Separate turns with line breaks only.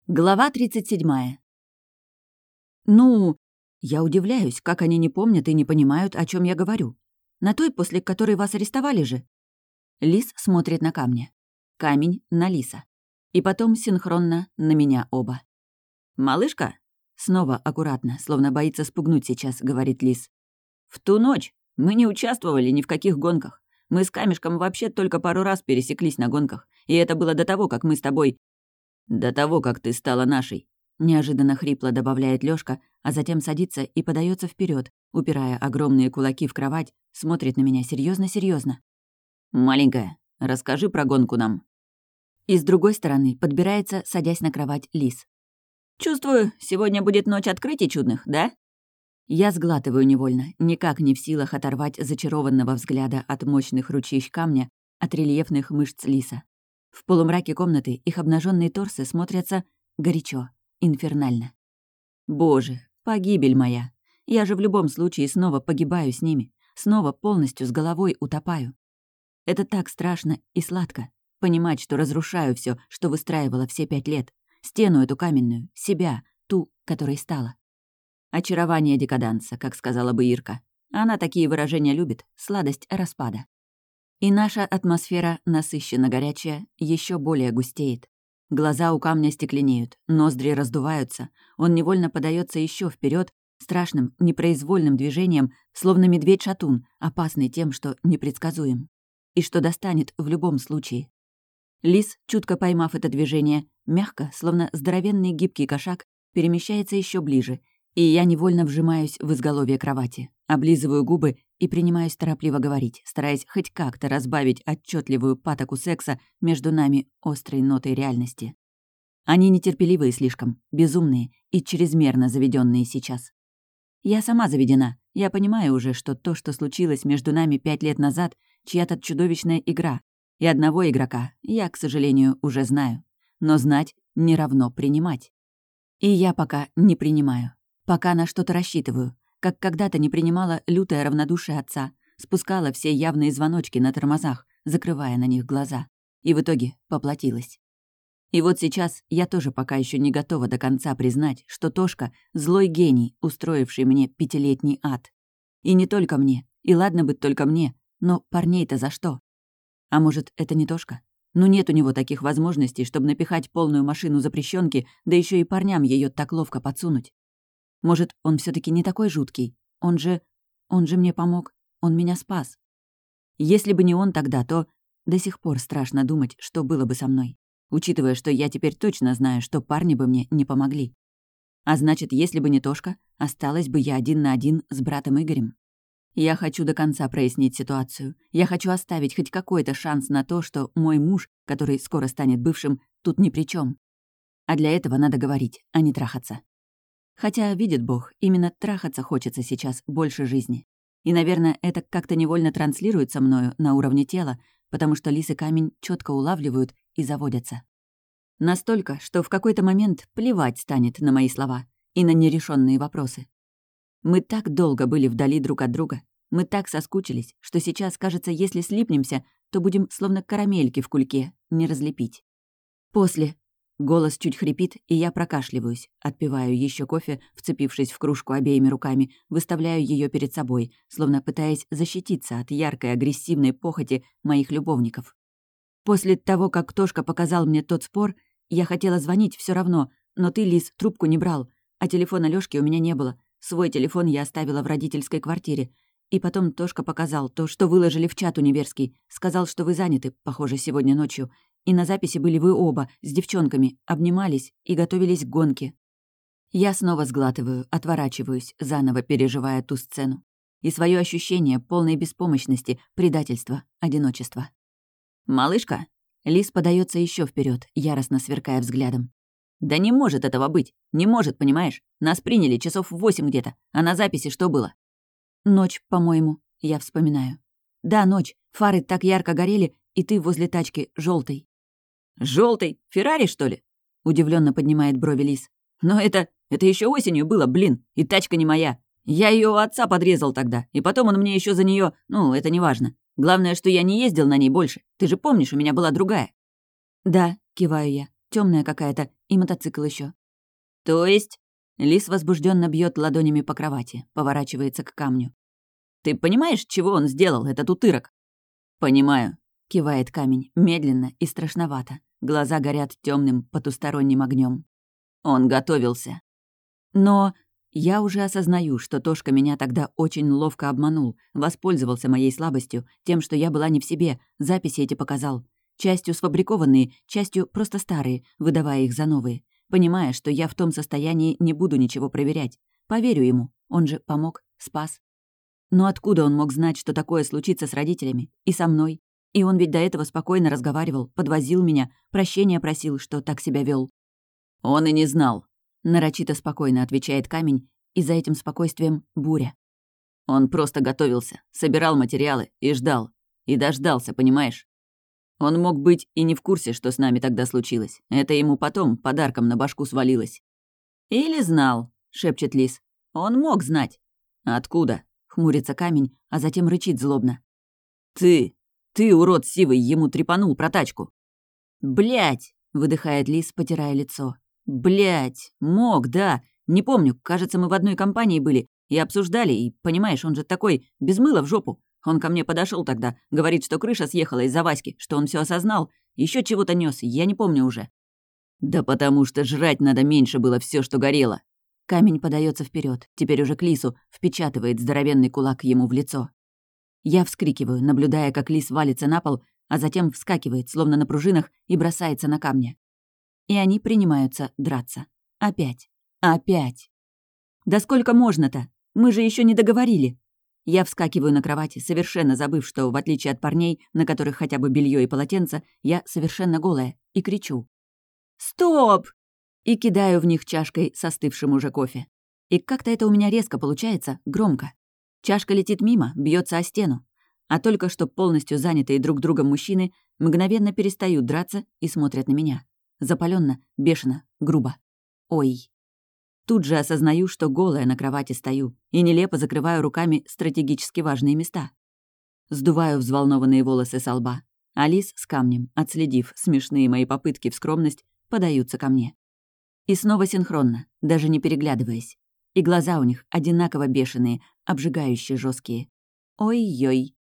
Глава 37. Ну, я удивляюсь, как они не помнят и не понимают, о чем я говорю. На той, после которой вас арестовали же. Лис смотрит на камни. Камень на Лиса. И потом синхронно на меня оба. «Малышка?» Снова аккуратно, словно боится спугнуть сейчас, говорит Лис. «В ту ночь мы не участвовали ни в каких гонках. Мы с Камешком вообще только пару раз пересеклись на гонках. И это было до того, как мы с тобой... «До того, как ты стала нашей», — неожиданно хрипло добавляет Лёшка, а затем садится и подается вперед, упирая огромные кулаки в кровать, смотрит на меня серьезно. «Маленькая, расскажи про гонку нам». И с другой стороны подбирается, садясь на кровать, Лис. «Чувствую, сегодня будет ночь открытий чудных, да?» Я сглатываю невольно, никак не в силах оторвать зачарованного взгляда от мощных ручищ камня, от рельефных мышц Лиса. В полумраке комнаты их обнаженные торсы смотрятся горячо, инфернально. Боже, погибель моя. Я же в любом случае снова погибаю с ними, снова полностью с головой утопаю. Это так страшно и сладко, понимать, что разрушаю все, что выстраивала все 5 лет, стену эту каменную, себя, ту, которой стала. Очарование декаданса, как сказала бы Ирка. Она такие выражения любит, сладость распада. И наша атмосфера, насыщенно горячая, еще более густеет. Глаза у камня стекленеют, ноздри раздуваются, он невольно подается еще вперед, страшным, непроизвольным движением, словно медведь-шатун, опасный тем, что непредсказуем. И что достанет в любом случае. Лис, чутко поймав это движение, мягко, словно здоровенный гибкий кошак, перемещается еще ближе, и я невольно вжимаюсь в изголовье кровати, облизываю губы и принимаюсь торопливо говорить, стараясь хоть как-то разбавить отчетливую патоку секса между нами острой нотой реальности. Они нетерпеливые слишком, безумные и чрезмерно заведенные сейчас. Я сама заведена, я понимаю уже, что то, что случилось между нами 5 лет назад, чья-то чудовищная игра, и одного игрока я, к сожалению, уже знаю. Но знать не равно принимать. И я пока не принимаю. Пока на что-то рассчитываю, как когда-то не принимала лютое равнодушие отца, спускала все явные звоночки на тормозах, закрывая на них глаза. И в итоге поплатилась. И вот сейчас я тоже пока еще не готова до конца признать, что Тошка — злой гений, устроивший мне 5-летний ад. И не только мне, и ладно бы только мне, но парней-то за что? А может, это не Тошка? Ну нет у него таких возможностей, чтобы напихать полную машину запрещенки, да еще и парням ее так ловко подсунуть. Может, он все таки не такой жуткий? Он же мне помог. Он меня спас. Если бы не он тогда, то до сих пор страшно думать, что было бы со мной. Учитывая, что я теперь точно знаю, что парни бы мне не помогли. А значит, если бы не Тошка, осталась бы я 1 на 1 с братом Игорем. Я хочу до конца прояснить ситуацию. Я хочу оставить хоть какой-то шанс на то, что мой муж, который скоро станет бывшим, тут ни при чем. А для этого надо говорить, а не трахаться. Хотя, видит Бог, именно трахаться хочется сейчас больше жизни. И, наверное, это как-то невольно транслируется мною на уровне тела, потому что Лис и Камень четко улавливают и заводятся. Настолько, что в какой-то момент плевать станет на мои слова и на нерешенные вопросы. Мы так долго были вдали друг от друга, мы так соскучились, что сейчас, кажется, если слипнемся, то будем словно карамельки в кульке, не разлепить. После... Голос чуть хрипит, и я прокашливаюсь, отпиваю еще кофе, вцепившись в кружку обеими руками, выставляю ее перед собой, словно пытаясь защититься от яркой агрессивной похоти моих любовников. После того, как Тошка показал мне тот спор, я хотела звонить все равно, но ты, Лис, трубку не брал, а телефона Лёшки у меня не было. Свой телефон я оставила в родительской квартире. И потом Тошка показал то, что выложили в чат универский, сказал, что вы заняты, похоже, сегодня ночью, и на записи были вы оба, с девчонками, обнимались и готовились к гонке. Я снова сглатываю, отворачиваюсь, заново переживая ту сцену. И свое ощущение полной беспомощности, предательства, одиночества. «Малышка?» Лис подается еще вперед, яростно сверкая взглядом. «Да не может этого быть! Не может, понимаешь? Нас приняли часов в 8 где-то, а на записи что было?» «Ночь, по-моему», я вспоминаю. «Да, ночь. Фары так ярко горели, и ты возле тачки, желтый. «Желтый? Феррари, что ли?» — удивленно поднимает брови Лис. «Но это еще осенью было, блин, и тачка не моя. Я ее у отца подрезал тогда, и потом он мне еще за нее, ну, это не важно. Главное, что я не ездил на ней больше. Ты же помнишь, у меня была другая». «Да», — киваю я. темная какая-то, и мотоцикл еще. То есть? Лис возбужденно бьет ладонями по кровати, поворачивается к камню. Ты понимаешь, чего он сделал, этот утырок? Понимаю, кивает камень, медленно и страшновато. Глаза горят темным потусторонним огнем. Он готовился. Но я уже осознаю, что Тошка меня тогда очень ловко обманул, воспользовался моей слабостью, тем, что я была не в себе, записи эти показал. Частью сфабрикованные, частью просто старые, выдавая их за новые. Понимая, что я в том состоянии не буду ничего проверять. Поверю ему, он же помог, спас. Но откуда он мог знать, что такое случится с родителями? И со мной? И он ведь до этого спокойно разговаривал, подвозил меня, прощения просил, что так себя вел. Он и не знал. Нарочито спокойно отвечает камень, и за этим спокойствием буря. Он просто готовился, собирал материалы и ждал. И дождался, понимаешь? Он мог быть и не в курсе, что с нами тогда случилось. Это ему потом подарком на башку свалилось. «Или знал», — шепчет Лис. «Он мог знать». «Откуда?» — хмурится камень, а затем рычит злобно. Ты, урод сивый, ему трепанул про тачку». «Блядь!» — выдыхает Лис, потирая лицо. «Блядь! Мог, да. Не помню, кажется, мы в одной компании были и обсуждали, и, понимаешь, он же такой, без мыла в жопу. Он ко мне подошел тогда, говорит, что крыша съехала из-за Васьки, что он все осознал, еще чего-то нес, я не помню уже». «Да потому что жрать надо меньше было все, что горело». Камень подается вперед, теперь уже к Лису, впечатывает здоровенный кулак ему в лицо. Я вскрикиваю, наблюдая, как Лис валится на пол, а затем вскакивает, словно на пружинах, и бросается на камни. И они принимаются драться. Опять. Опять. Да сколько можно-то? Мы же еще не договорили. Я вскакиваю на кровати, совершенно забыв, что, в отличие от парней, на которых хотя бы белье и полотенце, я совершенно голая, и кричу. «Стоп!» И кидаю в них чашкой с остывшим уже кофе. И как-то это у меня резко получается, громко. Чашка летит мимо, бьется о стену. А только что полностью занятые друг другом мужчины мгновенно перестают драться и смотрят на меня. Запаленно, бешено, грубо. Ой. Тут же осознаю, что голая на кровати стою и нелепо закрываю руками стратегически важные места. Сдуваю взволнованные волосы со лба. А Лис с камнем, отследив смешные мои попытки в скромность, подаются ко мне. И снова синхронно, даже не переглядываясь. И глаза у них одинаково бешеные, обжигающие жесткие. Ой-ой.